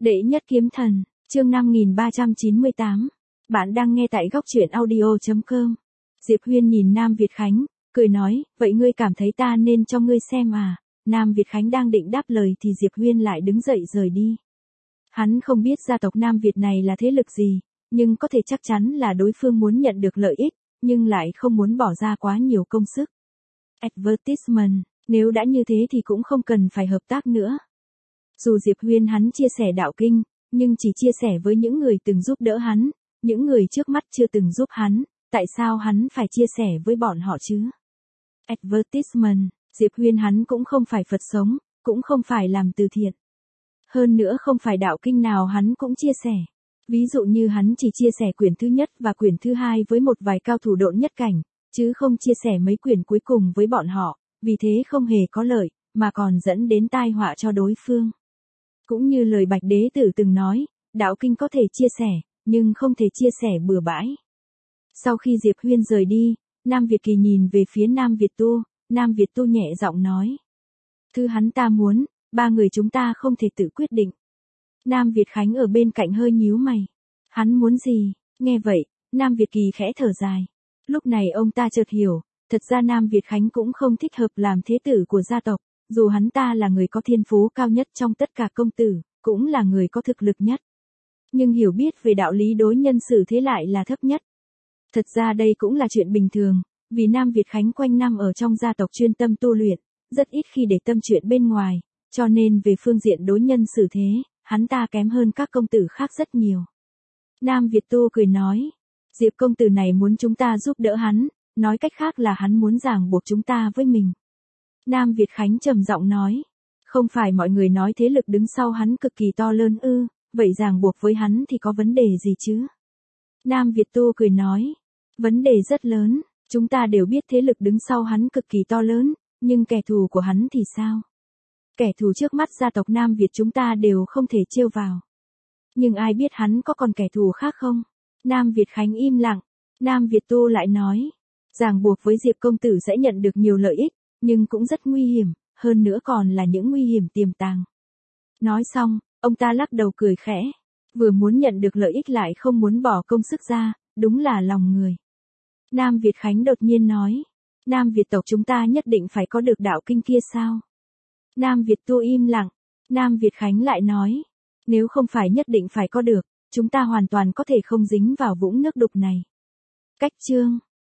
Đệ nhất kiếm thần, chương 5398. Bạn đang nghe tại góc truyện audio.com. Diệp Huyên nhìn Nam Việt Khánh, cười nói, vậy ngươi cảm thấy ta nên cho ngươi xem à? Nam Việt Khánh đang định đáp lời thì Diệp Huyên lại đứng dậy rời đi. Hắn không biết gia tộc Nam Việt này là thế lực gì, nhưng có thể chắc chắn là đối phương muốn nhận được lợi ích, nhưng lại không muốn bỏ ra quá nhiều công sức. Advertisement, nếu đã như thế thì cũng không cần phải hợp tác nữa. Dù Diệp Huyên hắn chia sẻ đạo kinh, nhưng chỉ chia sẻ với những người từng giúp đỡ hắn, những người trước mắt chưa từng giúp hắn, tại sao hắn phải chia sẻ với bọn họ chứ? Advertisement, Diệp Huyên hắn cũng không phải Phật sống, cũng không phải làm từ thiện. Hơn nữa không phải đạo kinh nào hắn cũng chia sẻ. Ví dụ như hắn chỉ chia sẻ quyển thứ nhất và quyển thứ hai với một vài cao thủ độn nhất cảnh, chứ không chia sẻ mấy quyển cuối cùng với bọn họ, vì thế không hề có lợi, mà còn dẫn đến tai họa cho đối phương. Cũng như lời Bạch Đế Tử từng nói, đạo kinh có thể chia sẻ, nhưng không thể chia sẻ bừa bãi. Sau khi Diệp Huyên rời đi, Nam Việt Kỳ nhìn về phía Nam Việt Tu, Nam Việt Tu nhẹ giọng nói. Thứ hắn ta muốn, ba người chúng ta không thể tự quyết định. Nam Việt Khánh ở bên cạnh hơi nhíu mày. Hắn muốn gì? Nghe vậy, Nam Việt Kỳ khẽ thở dài. Lúc này ông ta chợt hiểu, thật ra Nam Việt Khánh cũng không thích hợp làm thế tử của gia tộc, dù hắn ta là người có thiên phú cao nhất trong tất cả công tử, cũng là người có thực lực nhất. Nhưng hiểu biết về đạo lý đối nhân xử thế lại là thấp nhất. Thật ra đây cũng là chuyện bình thường, vì Nam Việt Khánh quanh năm ở trong gia tộc chuyên tâm tu luyện, rất ít khi để tâm chuyện bên ngoài, cho nên về phương diện đối nhân xử thế, hắn ta kém hơn các công tử khác rất nhiều. Nam Việt Tu cười nói, Diệp công tử này muốn chúng ta giúp đỡ hắn, nói cách khác là hắn muốn ràng buộc chúng ta với mình. Nam Việt Khánh trầm giọng nói, không phải mọi người nói thế lực đứng sau hắn cực kỳ to lớn ư, vậy ràng buộc với hắn thì có vấn đề gì chứ? Nam Việt Tu cười nói, vấn đề rất lớn, chúng ta đều biết thế lực đứng sau hắn cực kỳ to lớn, nhưng kẻ thù của hắn thì sao? Kẻ thù trước mắt gia tộc Nam Việt chúng ta đều không thể trêu vào. Nhưng ai biết hắn có còn kẻ thù khác không? Nam Việt Khánh im lặng, Nam Việt Tu lại nói, ràng buộc với Diệp công tử sẽ nhận được nhiều lợi ích, nhưng cũng rất nguy hiểm, hơn nữa còn là những nguy hiểm tiềm tàng. Nói xong, ông ta lắc đầu cười khẽ, vừa muốn nhận được lợi ích lại không muốn bỏ công sức ra, đúng là lòng người. Nam Việt Khánh đột nhiên nói, Nam Việt tộc chúng ta nhất định phải có được đạo kinh kia sao? Nam Việt Tu im lặng, Nam Việt Khánh lại nói, nếu không phải nhất định phải có được, chúng ta hoàn toàn có thể không dính vào vũng nước đục này. Cách chương